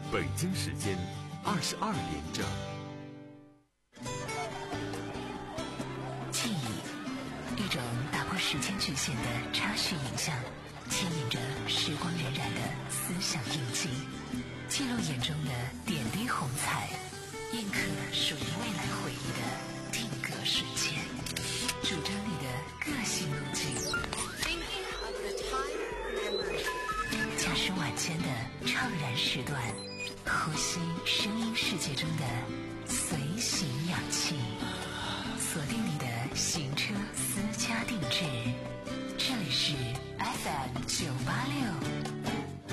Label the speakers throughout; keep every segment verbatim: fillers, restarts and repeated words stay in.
Speaker 1: 北京时间二十二点整。
Speaker 2: 记忆，一种打破时间局限的插叙影像，牵引着时光荏苒的思想印记，记录眼中的点滴红彩，印刻属于未来回忆的定格瞬间，主张你的个性路径。驾驶晚间的怅然时段，呼吸声音世界中的随行氧气，锁定你的行车私家定制。这里是 F M 九八六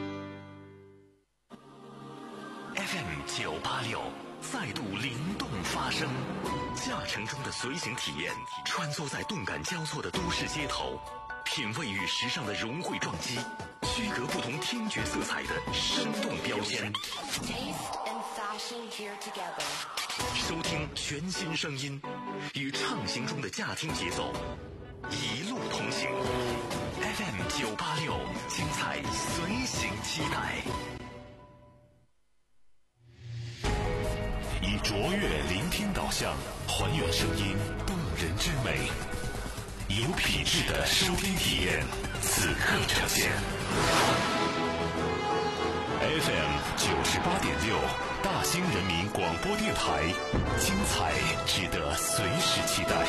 Speaker 3: F M 九八六再度灵动发声，驾乘中的随行体验，穿梭在动感交错的都市街头，品味与时尚的融汇撞击，区隔不同听觉色彩的生动标签。收听全新声音，与畅行中的驾听节奏，一路同行。F M 九八六，精彩随行期待。
Speaker 4: 以卓越聆听导向，还原声音动人之美，有品质的收听体验，此刻呈现。F M 九十八点六，大兴人民广播电台，精彩值得随时期待。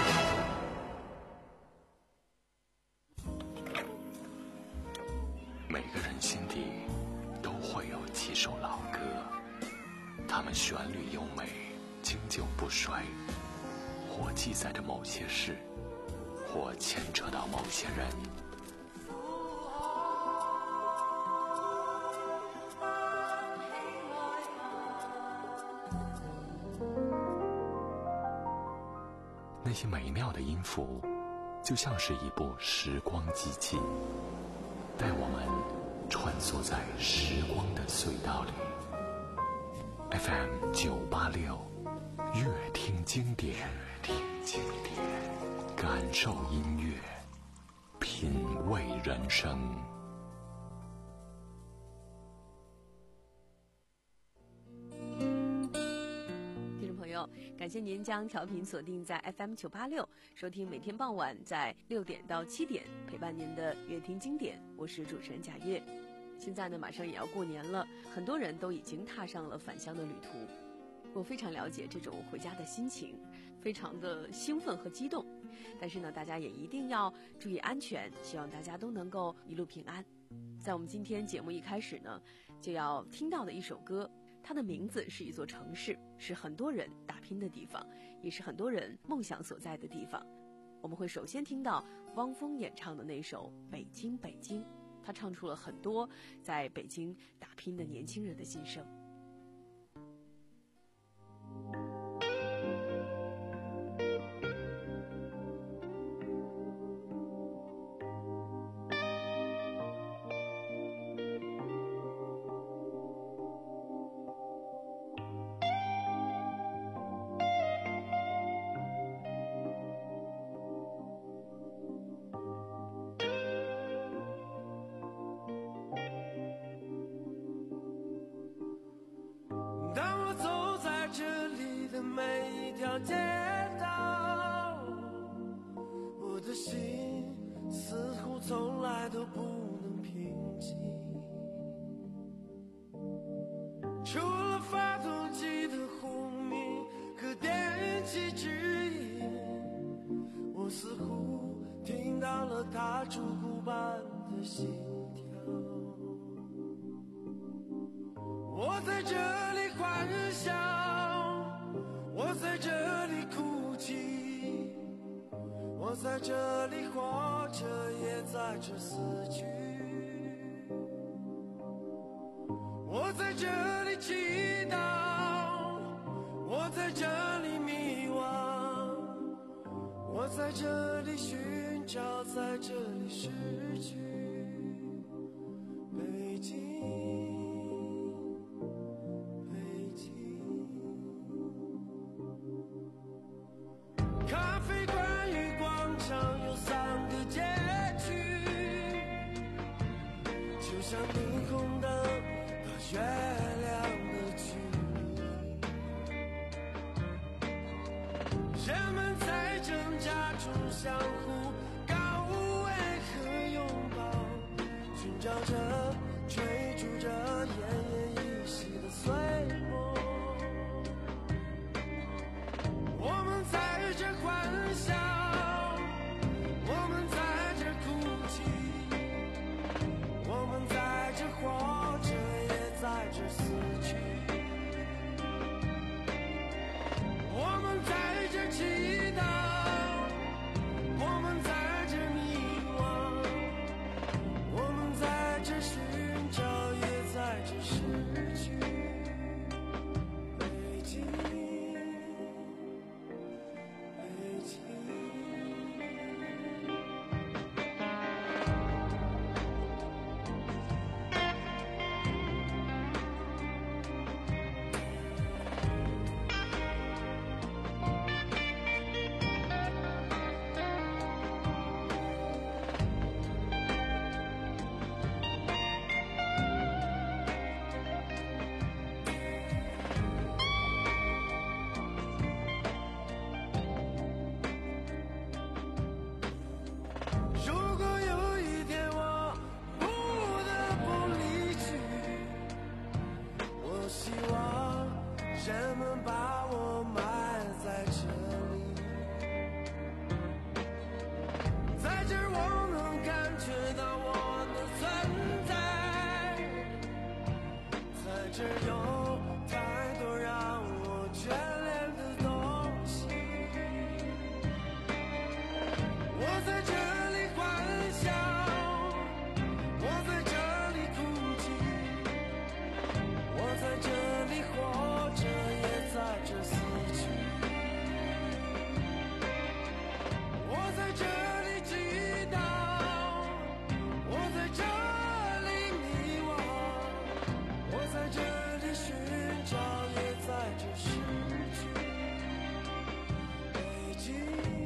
Speaker 3: 每个人心底都会有几首老歌，它们旋律优美，经久不衰，或记载着某些事，或牵扯到某些人。那些美妙的音符，就像是一部时光机器，带我们穿梭在时光的隧道里。F M 九八六，乐听经典，乐听经典，感受音乐，品味人生。
Speaker 5: 感谢您将调频锁定在 F M 九八六，收听每天傍晚在六点到七点陪伴您的乐听经典，我是主持人贾月。现在呢，马上也要过年了，很多人都已经踏上了返乡的旅途。我非常了解这种回家的心情，非常的兴奋和激动。但是呢，大家也一定要注意安全，希望大家都能够一路平安。在我们今天节目一开始呢，就要听到的一首歌，它的名字是一座城市，是很多人打拼的地方，也是很多人梦想所在的地方。我们会首先听到汪峰演唱的那首《北京北京》，他唱出了很多在北京打拼的年轻人的心声。
Speaker 6: 每一条街道，我的心似乎从来都不能平静。除了发动机的轰鸣和电气指引，我似乎听到了它烛骨般的心跳。我在这里幻想，我在这里哭泣，我在这里活着，也在这死去。我在这里祈祷，我在这里迷惘，我在这里寻找，在这里失去。北京，北京。咖啡馆与广场有三个街区，就像霓虹灯月亮的距离，人们在挣扎中相互告慰和拥抱，寻找着追逐着奄奄一息的碎末。我们在这欢笑，我们在这哭泣，我们在这活着，也在这死去。我们在这祈祷，我们在这迷惘，我们在这寻找，也在这失去。北京，北京。如果有一天我不得不离去，我希望人们把我埋在这里，在这儿我能感觉到我的存在，在这儿有太多让我眷恋的东西。我在这里欢笑，我在这里哭泣，我在这里活着，也在这死去。我在这里祈祷，我在这里迷惘，我在这里寻找，也在这失去。北京，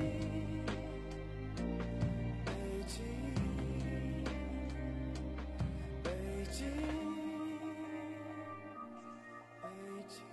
Speaker 6: 北京，北京，北京。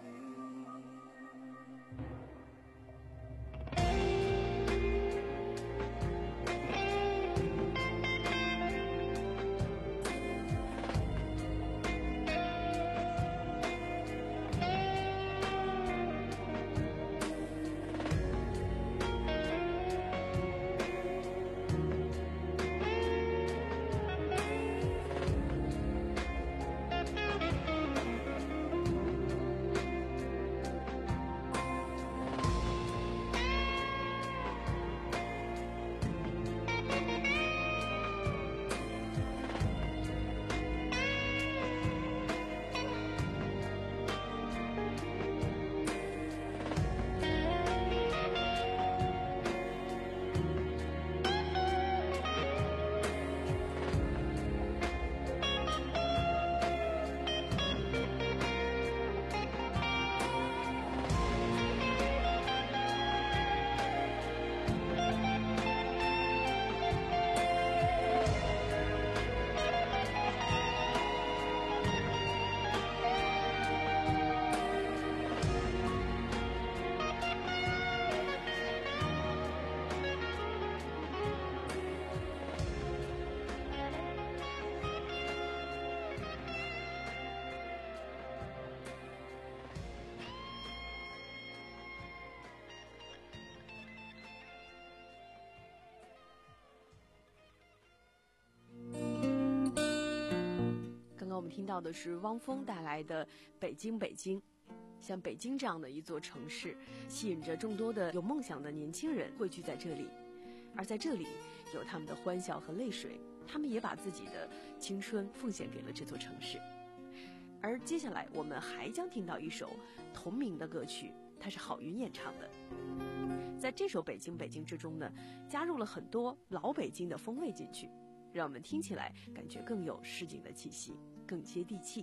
Speaker 5: 我们听到的是汪峰带来的《北京北京》。像北京这样的一座城市，吸引着众多的有梦想的年轻人汇聚在这里，而在这里有他们的欢笑和泪水，他们也把自己的青春奉献给了这座城市。而接下来我们还将听到一首同名的歌曲，它是郝云演唱的。在这首《北京北京》之中呢，加入了很多老北京的风味进去，让我们听起来感觉更有市井的气息，更接地气。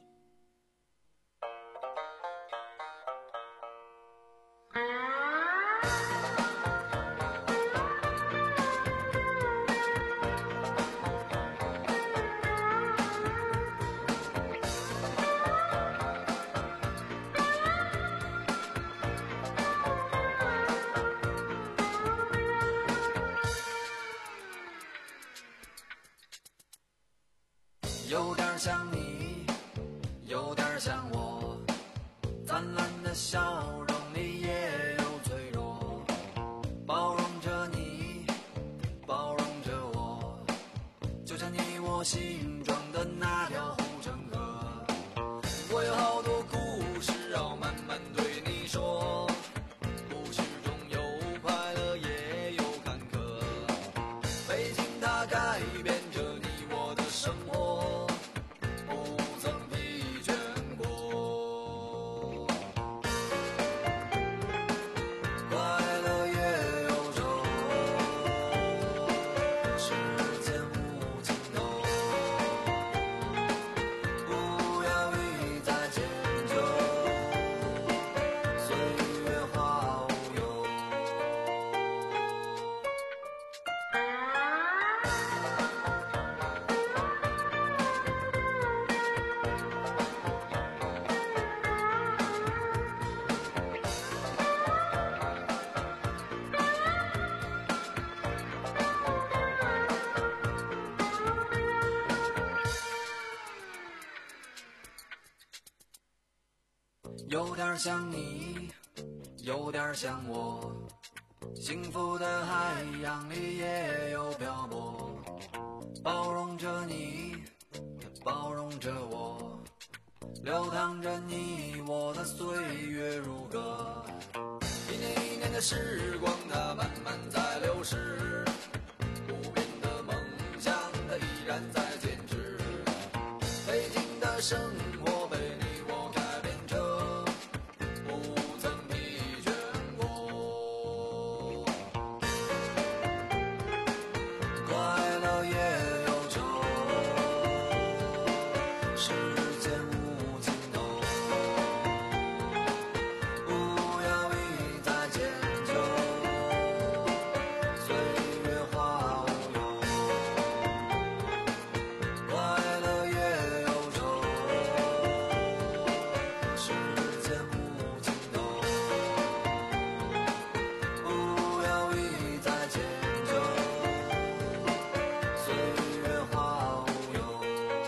Speaker 7: 有点像你，有点像我，灿烂的笑容里也有脆弱，包容着你，包容着我，就像你我心中的那条护城河。我有好多故事要慢慢对你说，故事中有快乐也有坎坷，北京它改变着你我的生活，不曾疲倦过。快乐也有愁，世间无尽头，不要一再迁就，岁月化无忧。有点像你，有点像我，幸福的海洋里也有漂泊，包容着你，包容着我，流淌着你我的岁月如歌。一年一年的时光，它慢慢在流逝，不变的梦想，它依然在坚持。北京的生活被你我改变着，不曾疲倦过。快乐也有愁，世间无尽头，不要一再迁就，岁月化无忧。快乐也有愁，世间无尽头，不要一再迁就，岁月化无忧。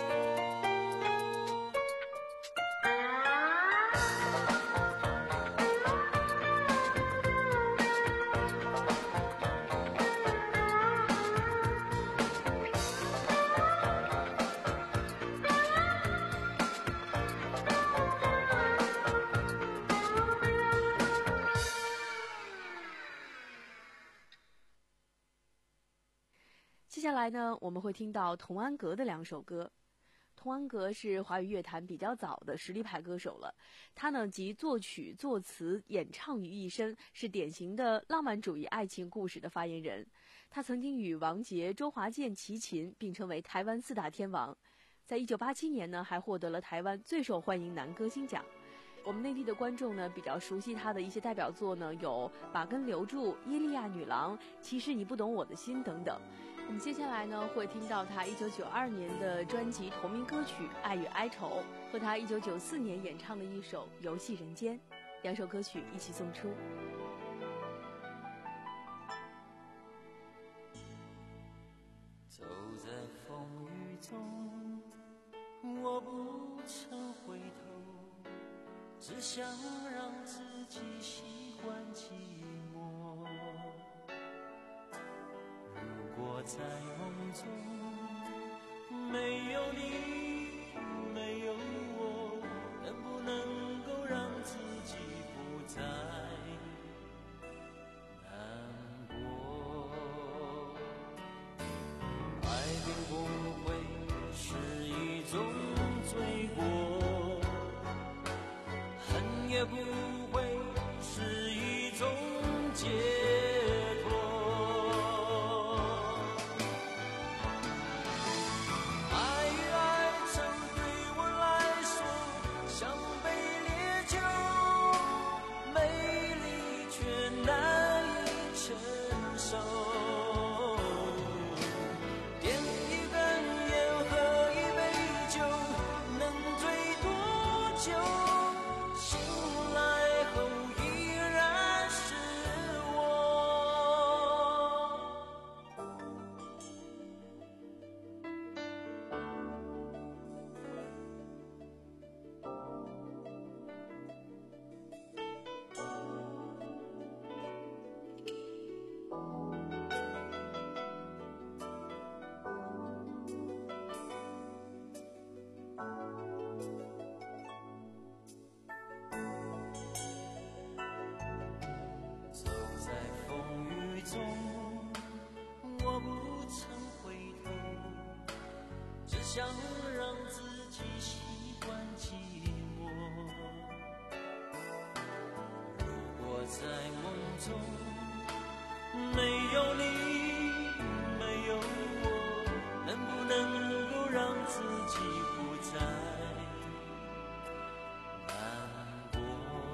Speaker 5: 接下来呢，我们会听到童安格的两首歌。童安格是华语乐坛比较早的实力派歌手了，他呢集作曲、作词、演唱于一身，是典型的浪漫主义爱情故事的发言人。他曾经与王杰、周华健齐秦，并称为台湾四大天王。在一九八七年呢，还获得了台湾最受欢迎男歌星奖。我们内地的观众呢，比较熟悉他的一些代表作呢，有《把根留住》《伊利亚女郎》《其实你不懂我的心》等等。我们接下来呢，会听到他一九九二年的专辑同名歌曲《爱与哀愁》，和他一九九四年演唱的一首《游戏人间》，两首歌曲一起送出。
Speaker 6: 走在风雨中，我不曾回头，只想让自己习惯寂寞。如果在梦中没有你，没有我，能不能够让自己不再难过？爱并不会是一种罪过，恨也不会是一种解脱。爱与哀愁对我来说像杯烈酒，美丽却难以承受。点一根烟，喝一杯酒，能醉多久？醒来后依然是我。
Speaker 8: 想让自己习惯寂寞。如果在梦中没有你，没有我，能不能够让自己不再难过？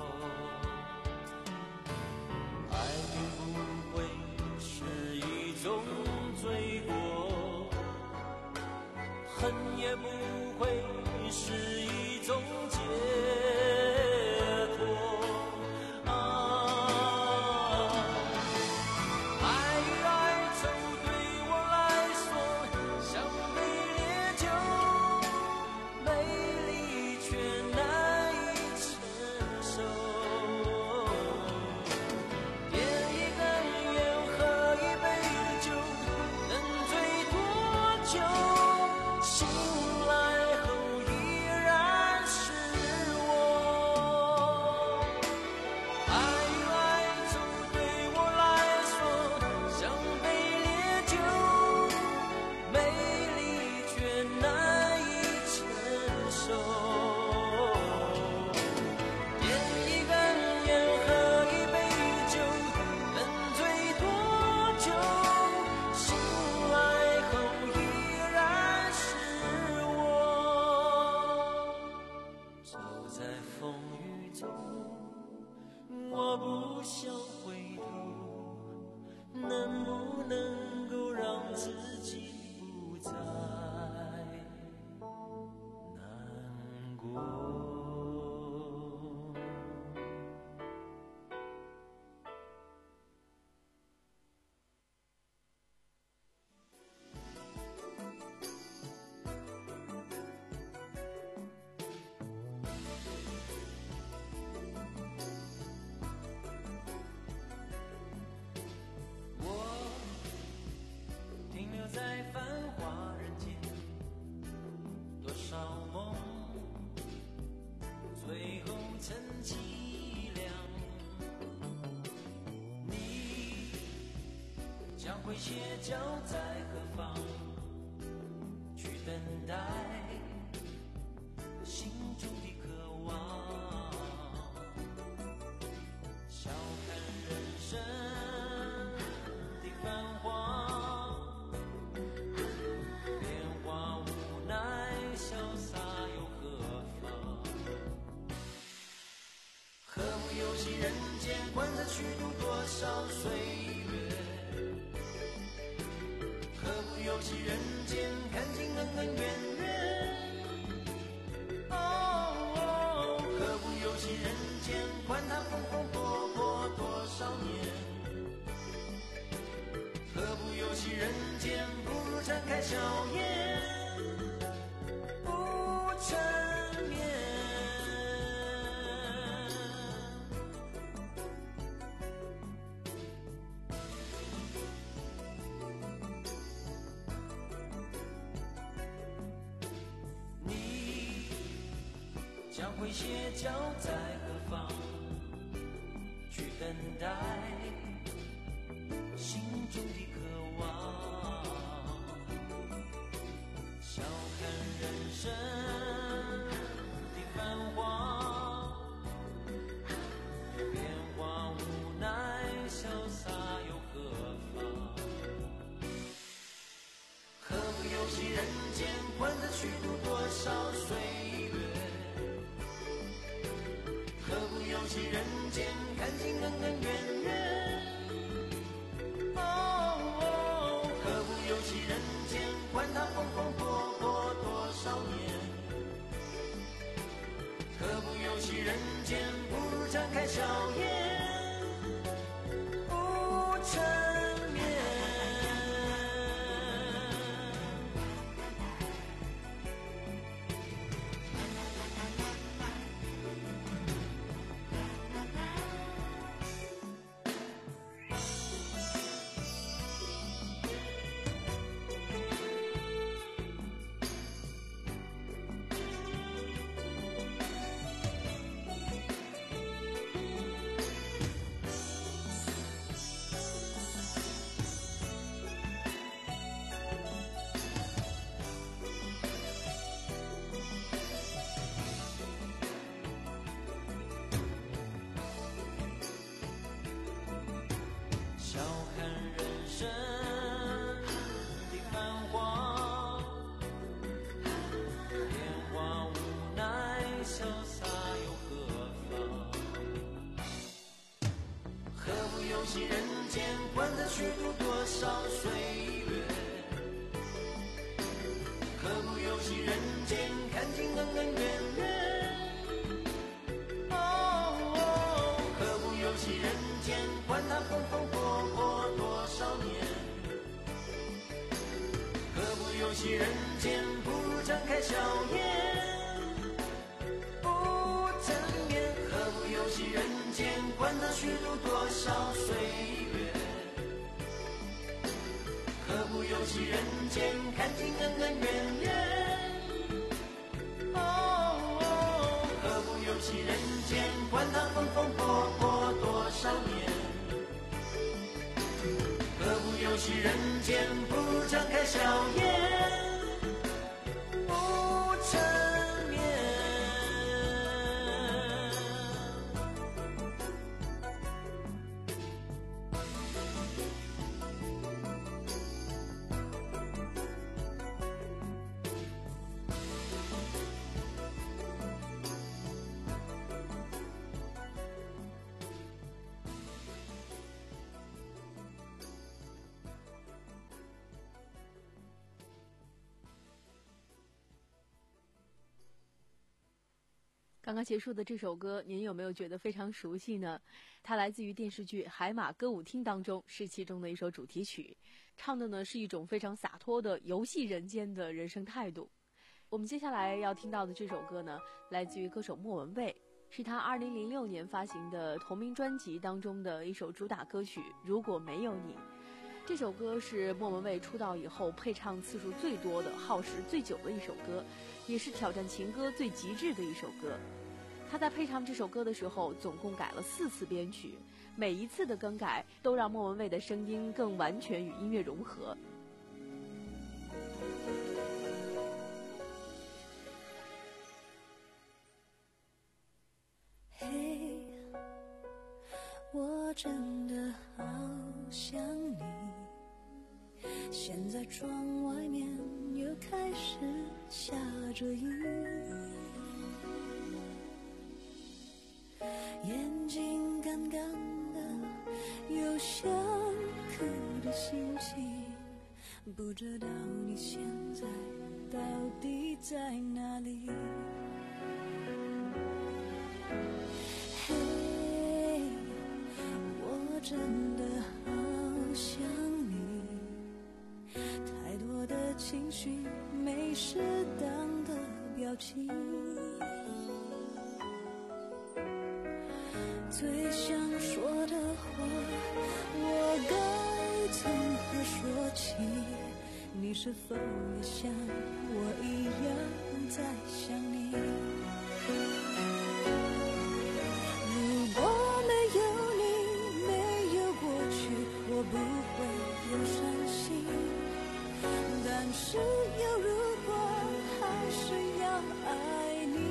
Speaker 8: 爱并不会是一种罪过，恨也不会是一种解脱啊！爱与哀愁对我来说像杯烈酒，美丽却难以承受。点一根烟，喝一杯酒，能醉多久？醒来后依然是我。爱与哀愁对我来说像杯烈酒，美丽却难以承受。点一根烟，喝一杯酒，能醉多久？醒来后依然是我。走在风雨中，我不想回头，能不能够让自己不再难过？我停留在繁华人间，多少梦最后成凄凉。你将会歇脚在何方？去等待心中的渴望。笑看人生的繁华，变化无奈，潇洒又何妨？何不游戏人间，观察虚度多少岁月？何不游戏人间，看尽恩恩怨怨？哦，何不游戏人间，管他风风火火多少年？何不游戏人间，不如展开笑颜，不缠绵。你将会歇脚在何方？去等待心中的渴望。笑看人生的繁华，变化无奈，潇洒又何妨？何不游戏人间，观察虚度多少岁月？何不游戏人间，看尽恩恩怨怨？哦，何不游戏人间，管他风风火火多少年？何不游戏人间，不如展开笑颜，不缠绵。 惜人间，不如展开笑颜，不沉眠。何不游戏人间，管他虚度多少岁月。何不游戏人间，看尽恩恩怨怨。哦，何不游戏人间，管他风风火火多少年。何不游戏人间，不如展开笑颜，不沉眠。
Speaker 5: 刚刚结束的这首歌，您有没有觉得非常熟悉呢？它来自于电视剧《海马歌舞厅》当中，是其中的一首主题曲，唱的呢是一种非常洒脱的游戏人间的人生态度。我们接下来要听到的这首歌呢，来自于歌手莫文蔚，是他二零零六年发行的同名专辑当中的一首主打歌曲《如果没有你》。这首歌是莫文蔚出道以后配唱次数最多的、耗时最久的一首歌，也是挑战情歌最极致的一首歌。他在配唱这首歌的时候，总共改了四次编曲，每一次的更改都让莫文蔚的声音更完全与音乐融合。
Speaker 9: 嘿，我真的好想你，现在窗外面又开始下着雨，眼睛干干的，有想哭的心情，不知道你现在到底在哪里。嘿，我真的好想你，太多的情绪，没适当的表情，最想说的话，我该从何说起？你是否也像我一样在想你？如果没有你，没有过去，我不会有伤心。但是有如果，还是要爱你。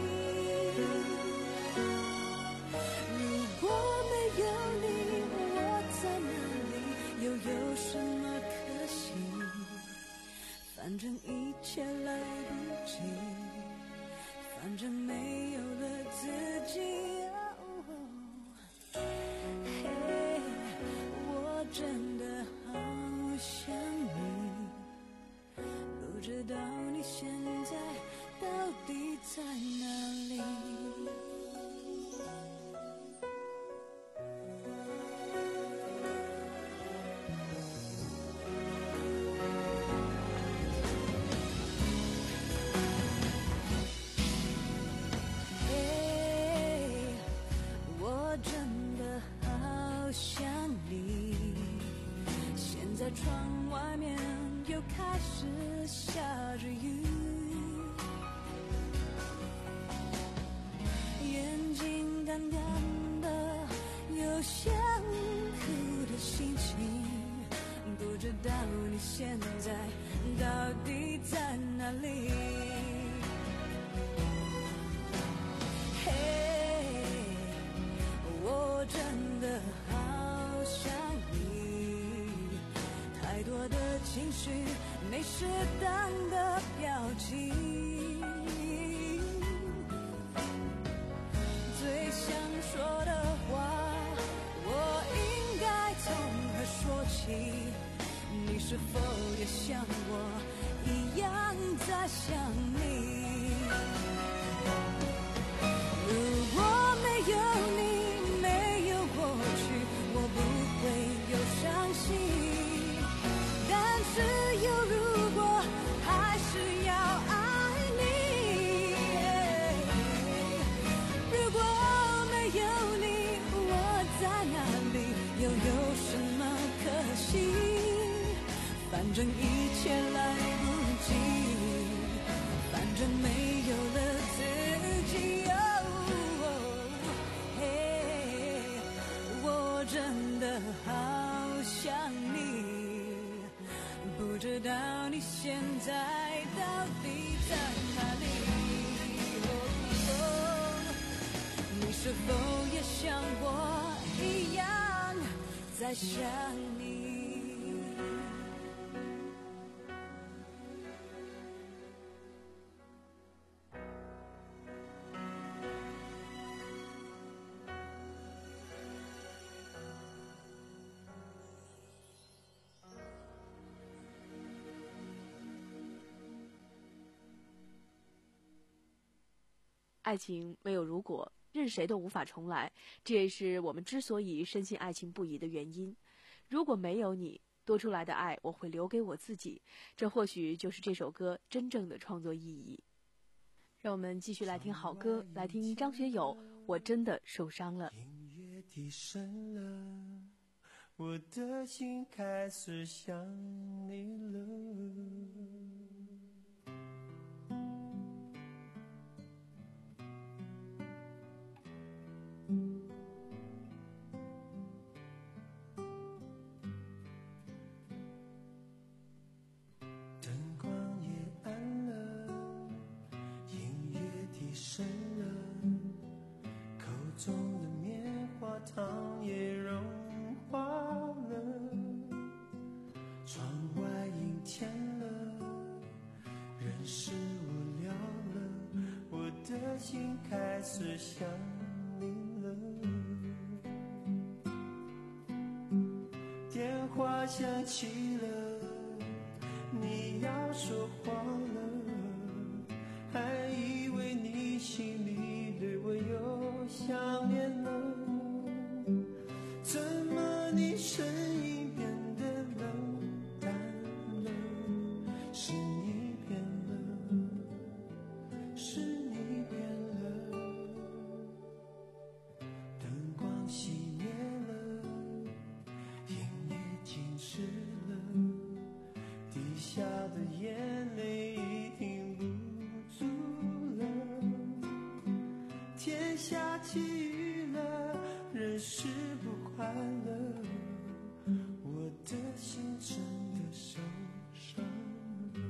Speaker 9: 如果没有你，我在哪里，又有什么可惜？反正一切来不及，反正没有了自己。嘿，我真的好想你，不知道你现在到底在哪里。在窗外面又开始下着雨，眼睛干干的，有想哭的心情，不知道你现在到底在哪里。嘿，我真的好想你，太多的情绪，没适当的表情，最想说的话，我应该从何说起？你是否也像我一样在想你？如果没有你，没有过去，我不会有伤心。但是有如果，还是知道你现在到底在哪里？哦哦，你是否也像我一样在想你？
Speaker 5: 爱情没有如果，任谁都无法重来，这也是我们之所以深信爱情不移的原因。如果没有你，多出来的爱我会留给我自己，这或许就是这首歌真正的创作意义。让我们继续来听好歌，来听张学友《我真的受伤了》。
Speaker 6: 音乐低声了，我的心开始想你了。灯光也暗了，音乐低声了，口中的棉花糖也融化了，窗外阴天了，人是无聊了，我的心开始想你了。电话响起了，你要说话了，还以为你心里对我有想念了，怎么你声音变得冷淡了？是你变了，是你变了，灯光熄灭了，音乐静止了，滴下的眼泪已停不住了，天下起雨了，人是不快乐，我的心真的受伤了。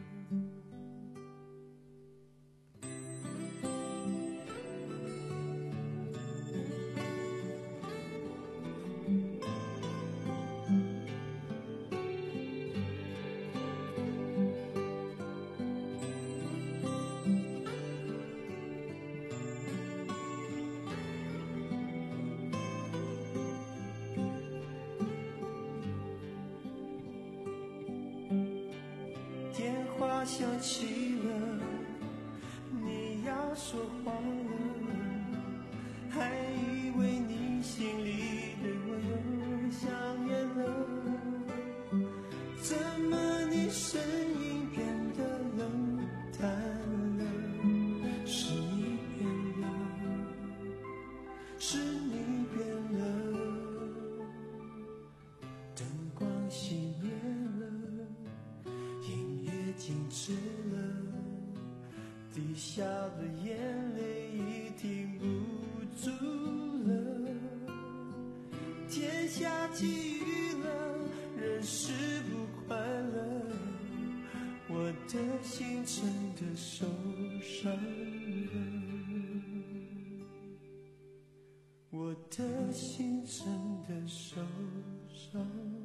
Speaker 6: 电话响起了，你要说话了，还以为你心里对我有想念了，怎么你声音变得冷淡了？是你变了，是你变了，灯光熄灭了，音乐静止了，滴下的眼泪已停不住了，天下起雨了，人是不快乐，我的心真的受伤了，我的心真的受伤了。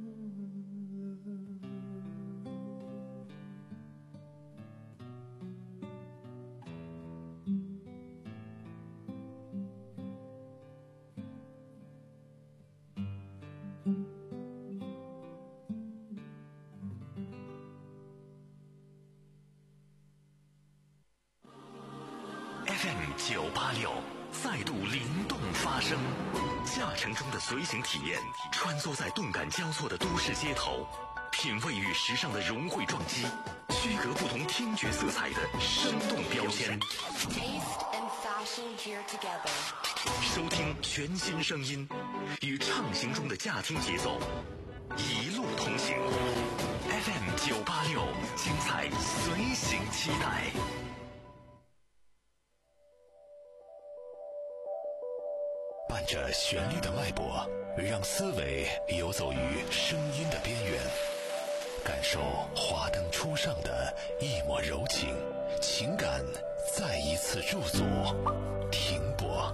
Speaker 4: F M 九八六再度灵动发声，驾乘中的随行体验，穿梭在动感交错的都市街头，品味与时尚的融汇撞击，区隔不同听觉色彩的生动标签。收听全新声音，与畅行中的驾听节奏，一路同行。F M 九八六，精彩随行期待。伴着旋律的脉搏，让思维游走于声音的边缘。 感受华灯初上的一抹柔情，情感再一次驻足停泊。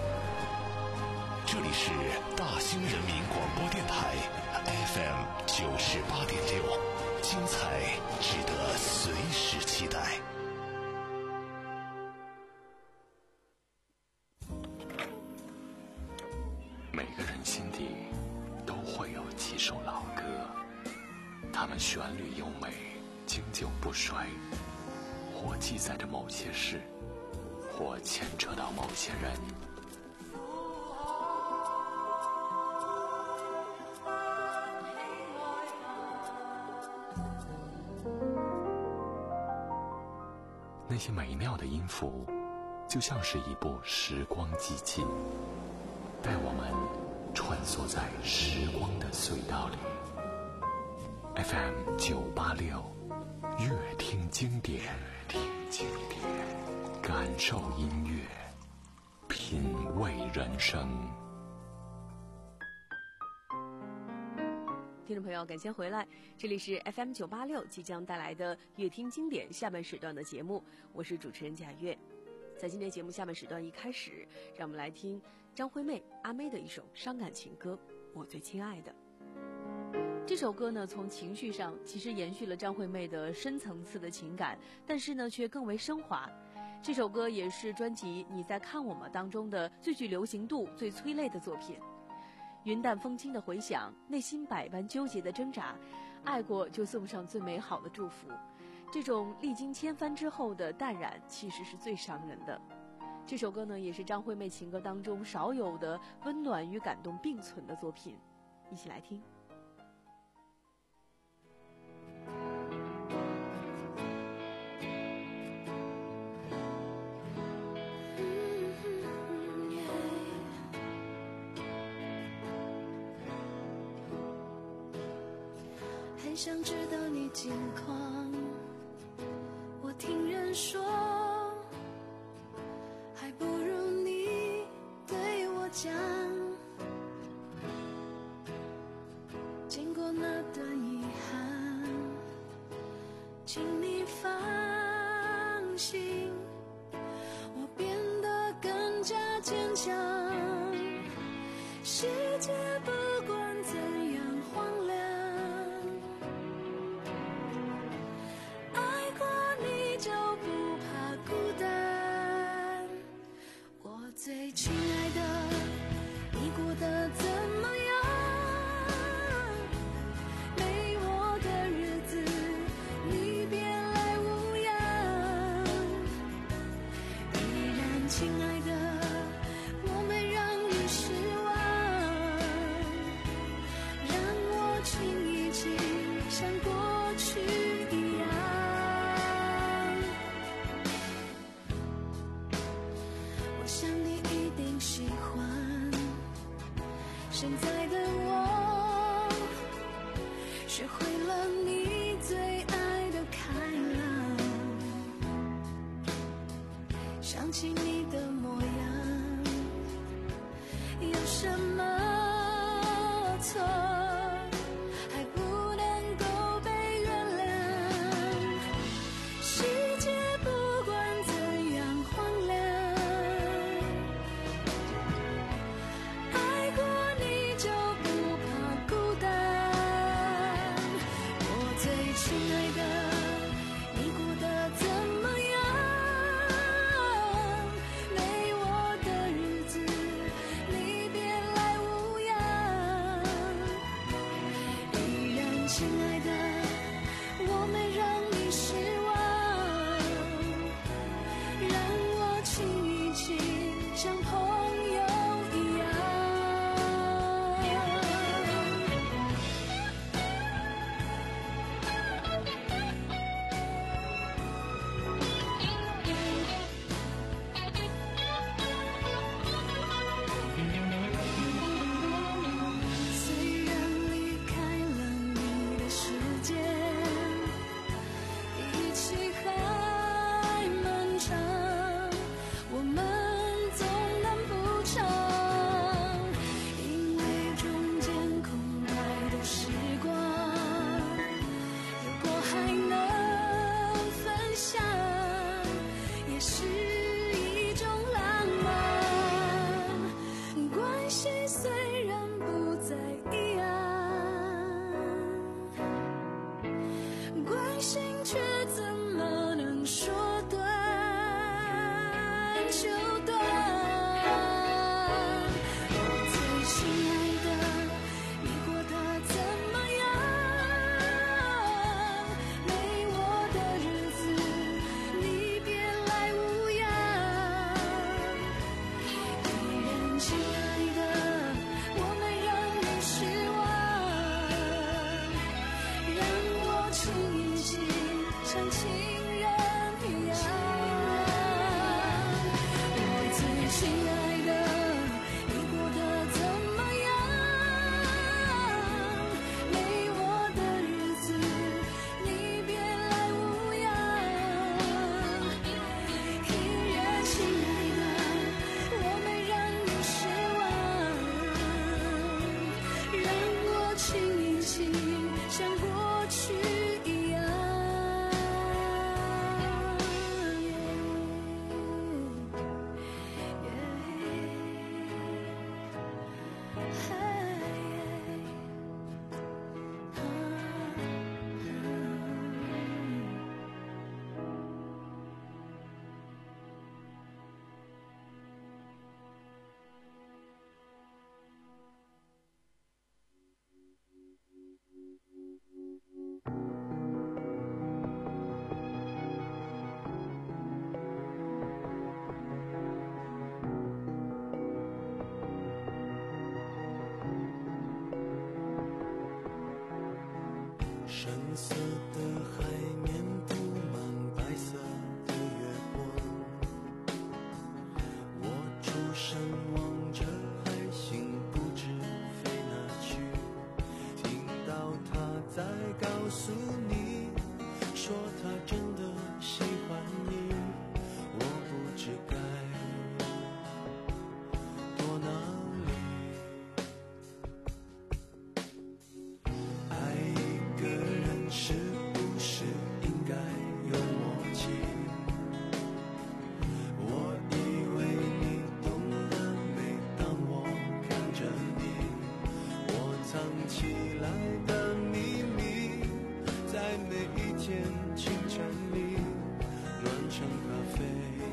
Speaker 4: 这里是大兴人民广播电台 F M 九十八点六，精彩值得随时期待。
Speaker 3: 每个人心底都会有几首老歌，它们旋律优美，经久不衰，或记载着某些事，或牵扯到某些人。那些美妙的音符，就像是一部时光机器，带我们穿梭在时光的隧道里。F M 九八六，乐听经典，听经典，感受音乐，品味人生。
Speaker 5: 听众朋友，感谢回来，这里是 F M 九八六即将带来的乐听经典下半时段的节目，我是主持人贾月。在今天节目下半时段一开始，让我们来听张惠妹阿妹的一首伤感情歌《我最亲爱的》。这首歌呢，从情绪上其实延续了张惠妹的深层次的情感，但是呢，却更为升华。这首歌也是专辑《你在看我吗》当中的最具流行度、最催泪的作品。云淡风轻的回响，内心百般纠结的挣扎，爱过就送上最美好的祝福。这种历经千帆之后的淡然，其实是最伤人的。这首歌呢，也是张惠妹情歌当中少有的温暖与感动并存的作品，一起来听。
Speaker 9: 很想知道你近况，我听人说，还不如你对我讲。经过那段遗憾，请你放心，我变得更加坚强。世界不管怎样荒凉，最亲爱的，你过得怎么样？没我的日子，你别来无恙。依然亲爱的，我没让你失望，让我亲一亲，像过去一样。我想你一定喜欢现在的我，学会了你最爱的开朗，想起你的模样，有什么错还不能够被原谅？世界不管怎样荒凉，爱过你就不怕孤单。我最亲爱的，你过得怎么样？没我的日子，你别来无恙。 就断。我最亲爱的，你过得怎么样？没我的日子，你别来无恙。依然亲爱的，我没让你失望，让我亲一亲，像亲人一样。我最亲爱的，你过得怎么样？没我的日子，你别来无恙。依然亲爱的，我没让你失望，让我亲一亲，像过去一样。
Speaker 6: 深色的海面铺满白色的月光，我出神望着海星不知飞哪去，听到他在告诉你，说他真的喜欢你，我不知该躲哪里。爱一个人是不是应该有默契？我以为你懂了，每当我看着你，我藏起来的秘密，在每一天清晨里暖成咖啡，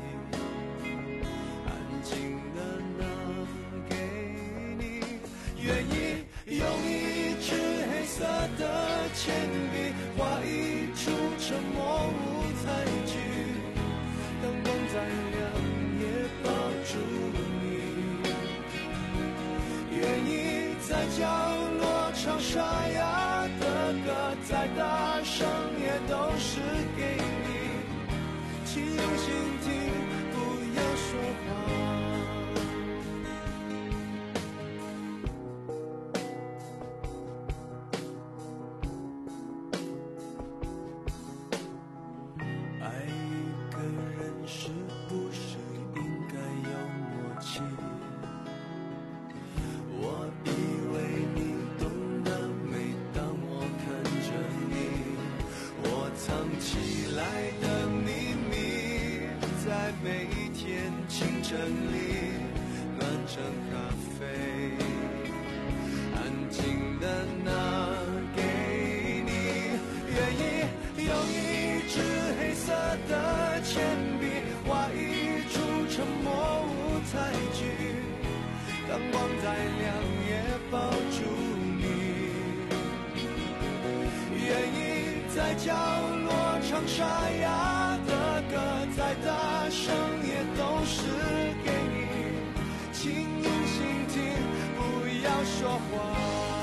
Speaker 6: 安静的拿给你，愿意用一支黑色的铅笔画一出沉默舞台剧，灯光再亮也抱住你，愿意在角落唱沙哑的歌，再大声也都是给你，请用心听，不要说话。爱一个人是不是应该有默契？我以为你懂得，每当我看着你，我藏起来的秘密，在每一天清晨里暖成咖啡，安静的拿给你，愿意用一支黑色的铅笔画一出沉默舞台剧，当光再亮也抱住你，愿意在角落唱沙哑的歌，再大声也都是给你，请用心听，不要说话。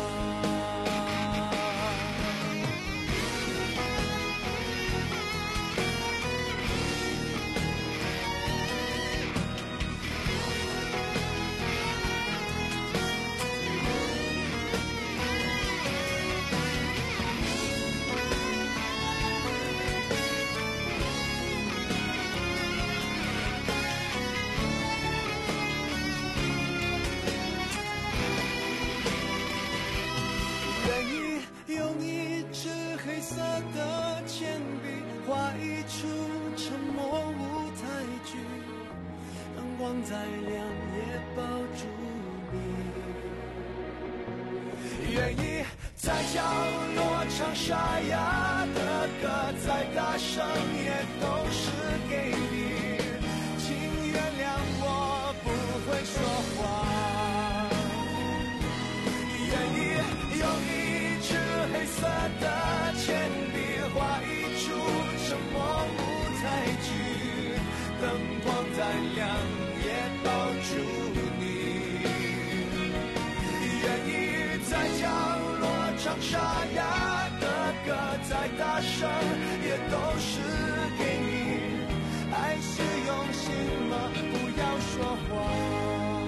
Speaker 6: 再亮也抱住你，愿意在角落唱沙哑的歌，再大声也都是给你，请原谅说话。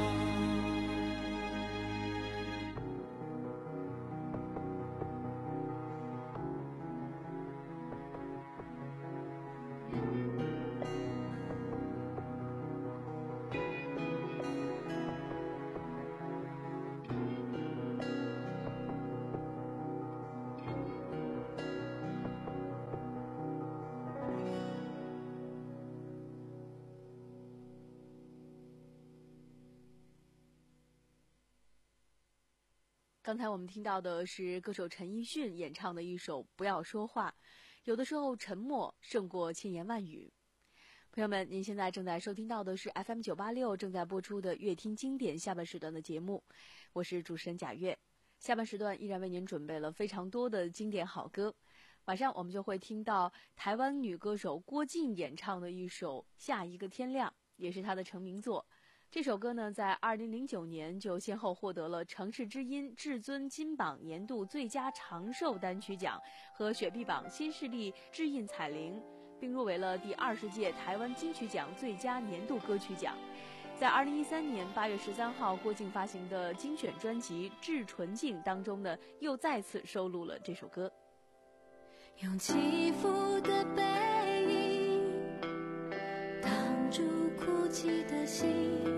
Speaker 5: 刚才我们听到的是歌手陈奕迅演唱的一首《不要说话》，有的时候沉默胜过千言万语。朋友们，您现在正在收听到的是 F M 九八六 正在播出的乐听经典下半时段的节目，我是主持人贾月。下半时段依然为您准备了非常多的经典好歌，马上我们就会听到台湾女歌手郭静演唱的一首《下一个天亮》，也是她的成名作。这首歌呢，在二零零九年就先后获得了城市之音至尊金榜年度最佳长寿单曲奖和雪碧榜新势力智印彩铃，并入围了第二十届台湾金曲奖最佳年度歌曲奖。在二零一三年八月十三号，郭静发行的精选专辑《致纯净》当中呢，又再次收录了这首歌。
Speaker 9: 用起伏的背影挡住哭泣的心，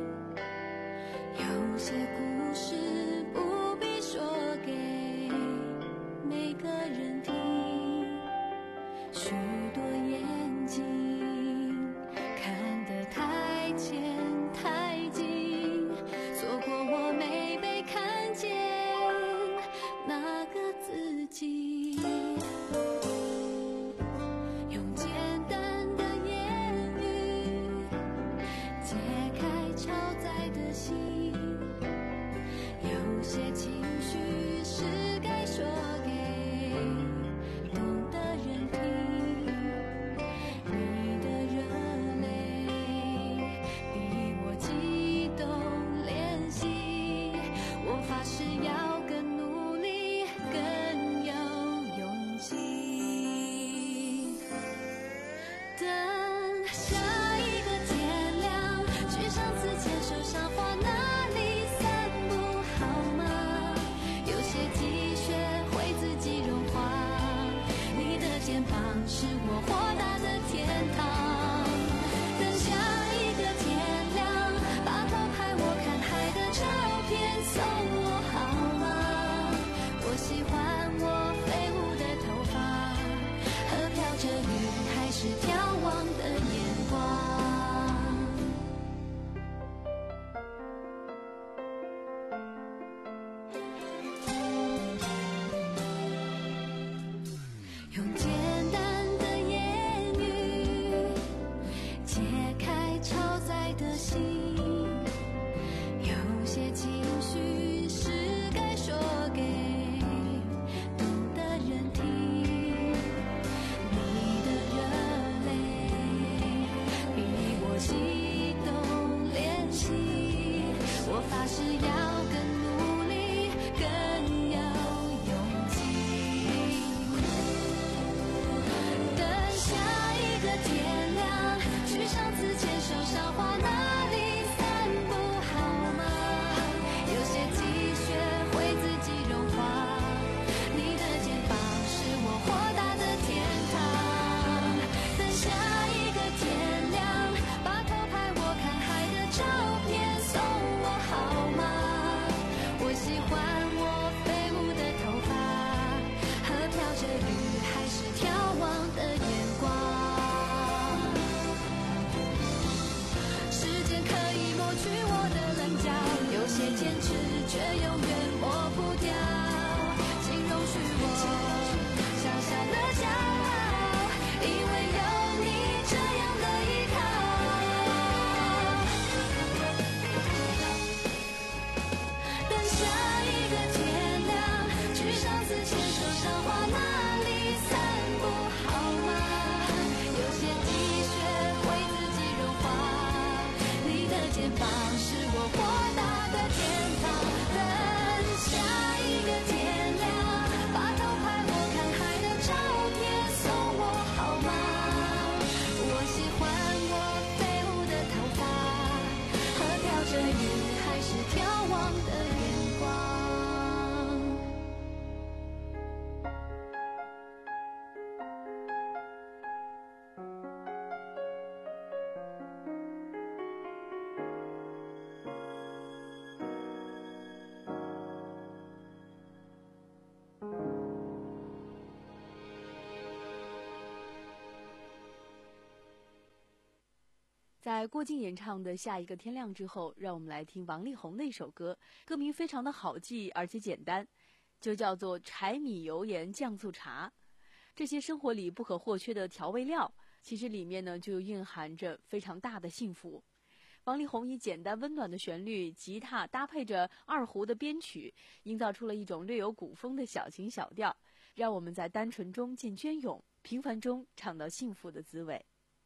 Speaker 9: 有些故事不必说给每个人听，许多眼睛看得太浅太近，错过我没被看见那个自己。用简单的言语解开超载的心，有些情绪是该说给懂的人听。你的热泪比我激动练习，我发誓要更努力更有勇气。等下一个天亮，去上次牵手赏花那里散步好吗？有些积雪会自己融化，你的肩膀是我豁达的天堂。等下一个天亮，把偷拍我看海的照片送我好吗？我喜欢我飞舞的头发和飘着雨还是眺望的眼光。用简单的言语解开超载的心，有些情绪是该说给懂的人听。你的热泪比我激动练习，我发誓要更努力更有勇气。等下一个天亮，去上次牵手赏花那里散步好吗？有些积雪会自己融化，你的肩膀是我豁达的天堂。等下一个天亮，把偷拍我看海的照片送我好吗？ 是眺望的眼光。
Speaker 5: 在郭靖演唱的《下一个天亮》之后，让我们来听王力宏的一首歌，歌名非常的好记，而且简单，就叫做柴米油盐酱醋茶。这些生活里不可或缺的调味料，其实里面呢就蕴含着非常大的幸福。王力宏以简单温暖的旋律，吉他搭配着二胡的编曲，营造出了一种略有古风的小情小调，让我们在单纯中见隽永，平凡中尝到幸福的滋味。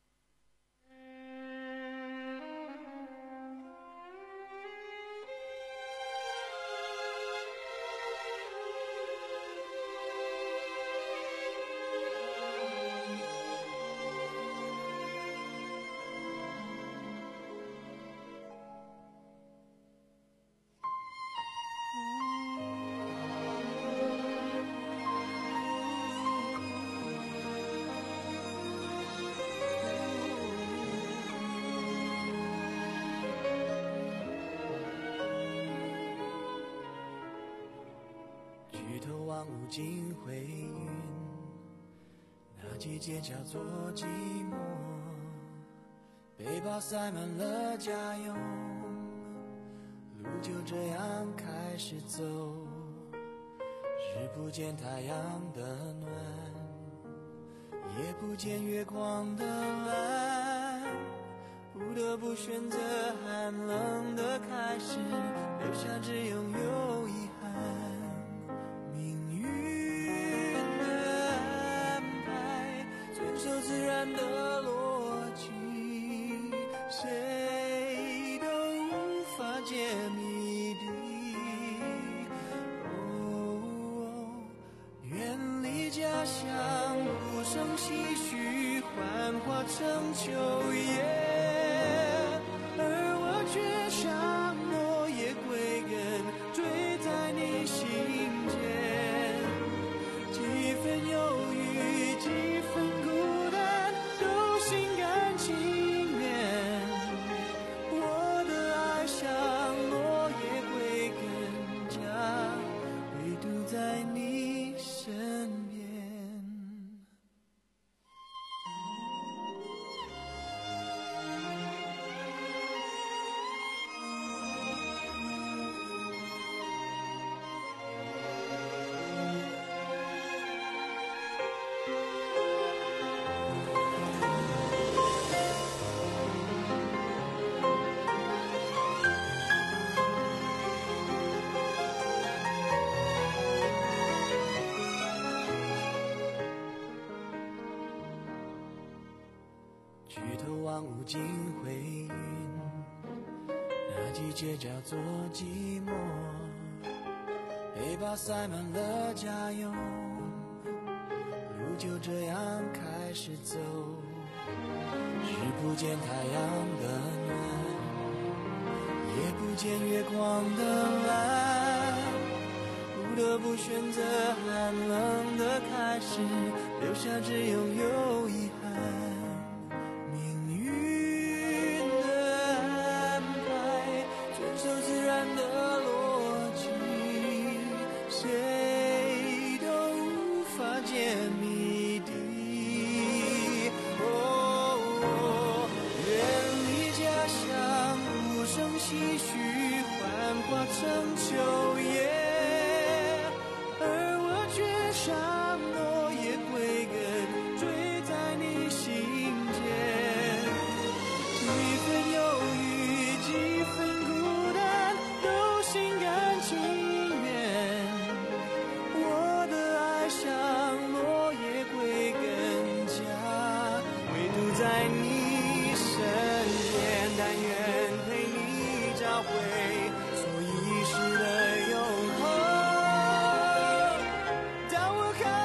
Speaker 6: 望无尽回云，那季节叫做寂寞，背包塞满了家用，路就这样开始走，日不见太阳的暖，夜不见月光的蓝，不得不选择寒冷的开始，留下只拥有遗憾。自然的逻辑，谁都无法解谜底。哦，远离家乡，无声唏嘘，幻化成秋叶，而我却像落叶归根，坠在你心间，几分忧郁，几分孤单，心甘情愿，我的爱像落叶归根家，唯独在你身边。举头望无尽回云，那季节叫做寂寞，背包塞满了家用，路就这样开始走，日不见太阳的暖，夜不见月光的蓝，不得不选择寒冷的开始，留下只拥有遗憾。的逻辑，谁都无法解谜底。哦，远离家乡，无声唏嘘，幻化成秋叶，而我却像落叶归根，坠在你心间，几分忧郁，几分孤单，心甘情愿，我的爱像落叶归根家，唯独在你身边，但愿陪你找回所遗失的永恒。当我看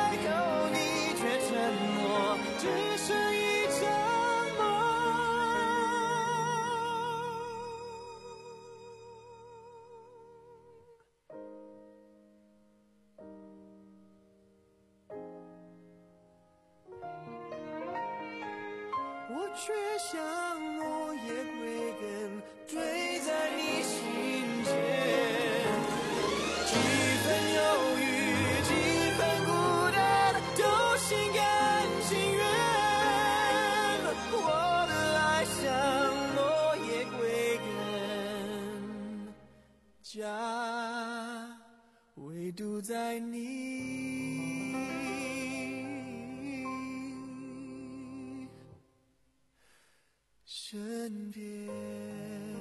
Speaker 6: 家，唯独在你身边。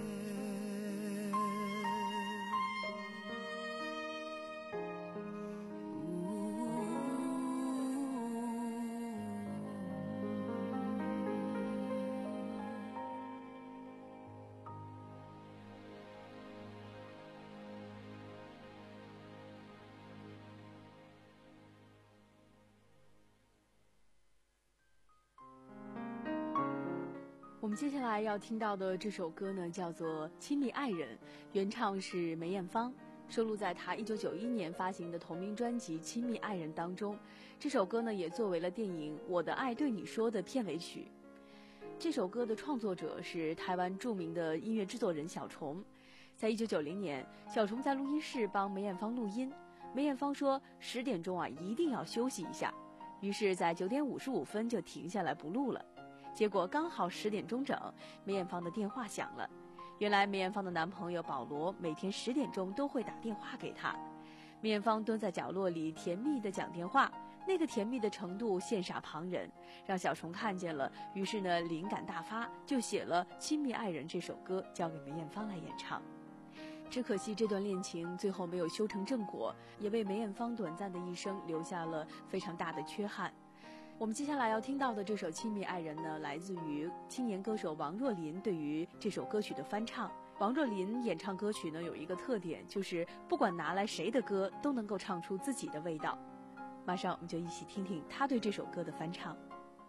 Speaker 5: 我们接下来要听到的这首歌呢，叫做《亲密爱人》，原唱是梅艳芳，收录在她一九九一年发行的同名专辑《亲密爱人》当中。这首歌呢，也作为了电影《我的爱对你说》的片尾曲。这首歌的创作者是台湾著名的音乐制作人小虫。在一九九零年，小虫在录音室帮梅艳芳录音，梅艳芳说十点钟啊一定要休息一下，于是在九点五十五分就停下来不录了。结果刚好十点钟整，梅艳芳的电话响了。原来梅艳芳的男朋友保罗每天十点钟都会打电话给她。梅艳芳蹲在角落里甜蜜地讲电话，那个甜蜜的程度羡煞旁人，让小虫看见了，于是呢灵感大发，就写了《亲密爱人》这首歌，交给梅艳芳来演唱。只可惜这段恋情最后没有修成正果，也为梅艳芳短暂的一生留下了非常大的缺憾。我们接下来要听到的这首《亲密爱人》呢，来自于青年歌手王若琳对于这首歌曲的翻唱。王若琳演唱歌曲呢，有一个特点，就是不管拿来谁的歌，都能够唱出自己的味道。马上我们就一起听听她对这首歌的翻唱。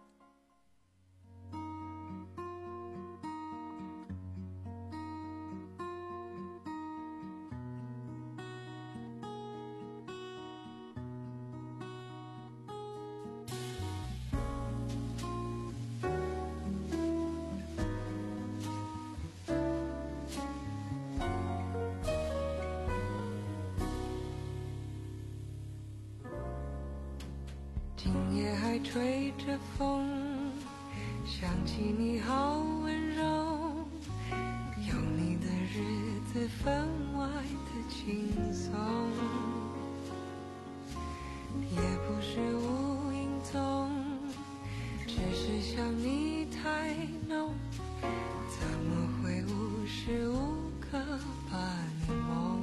Speaker 10: 吹着风，想起你好温柔，有你的日子分外的轻松，也不是无影踪，只是想你太浓，怎么会无时无刻把你梦？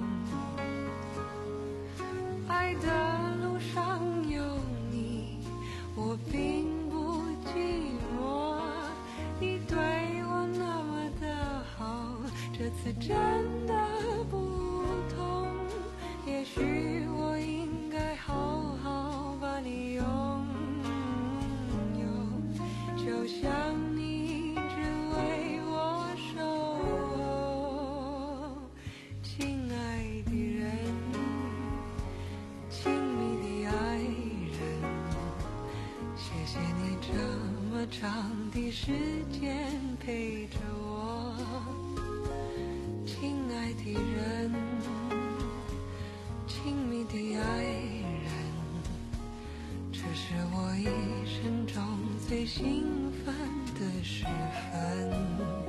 Speaker 10: 爱的路上有我并不寂寞，你对我那么的好，这次真的不同，也许我应该好好把你拥有，就像你一直为我守候，亲爱的人，亲密的爱人，谢谢你这么长的时间陪着我，亲爱的人，亲密的爱人，这是我一生中最兴奋的时分。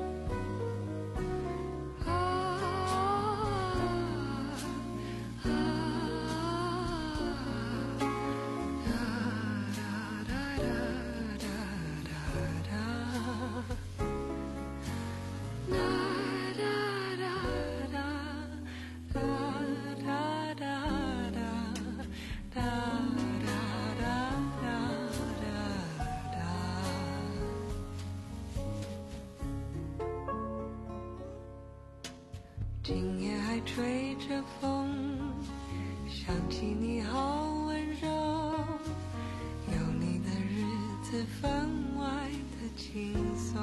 Speaker 10: 今夜还吹着风，想起你好温柔，有你的日子分外的轻松，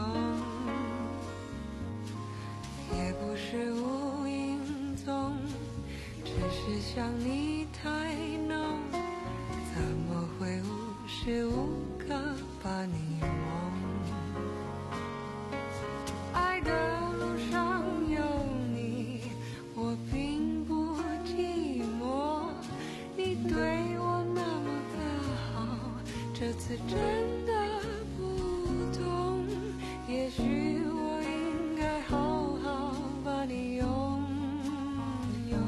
Speaker 10: 也不是无影踪，只是想你太浓，怎么会无时无刻把你梦？爱的路上有我并不寂寞，你对我那么的好，这次真的不同，也许我应该好好把你拥有，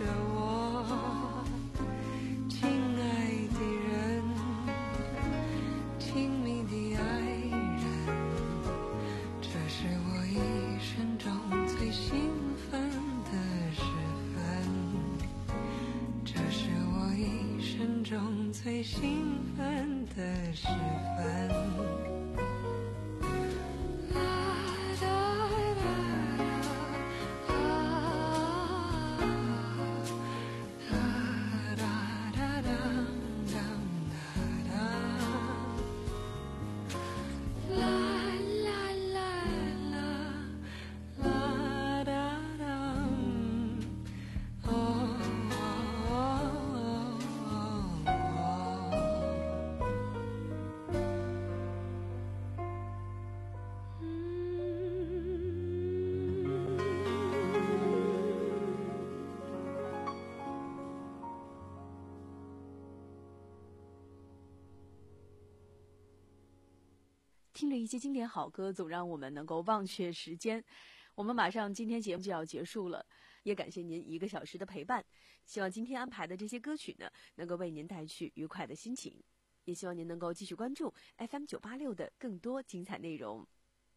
Speaker 10: 着我，亲爱的人，亲密的爱人，这是我一生中最兴奋的时分，这是我一生中最兴奋的时分。
Speaker 5: 听着一些经典好歌，总让我们能够忘却时间。我们马上今天节目就要结束了，也感谢您一个小时的陪伴。希望今天安排的这些歌曲呢，能够为您带去愉快的心情。也希望您能够继续关注 F M 九八六的更多精彩内容。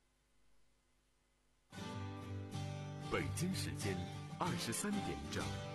Speaker 1: 北京时间二十三点整。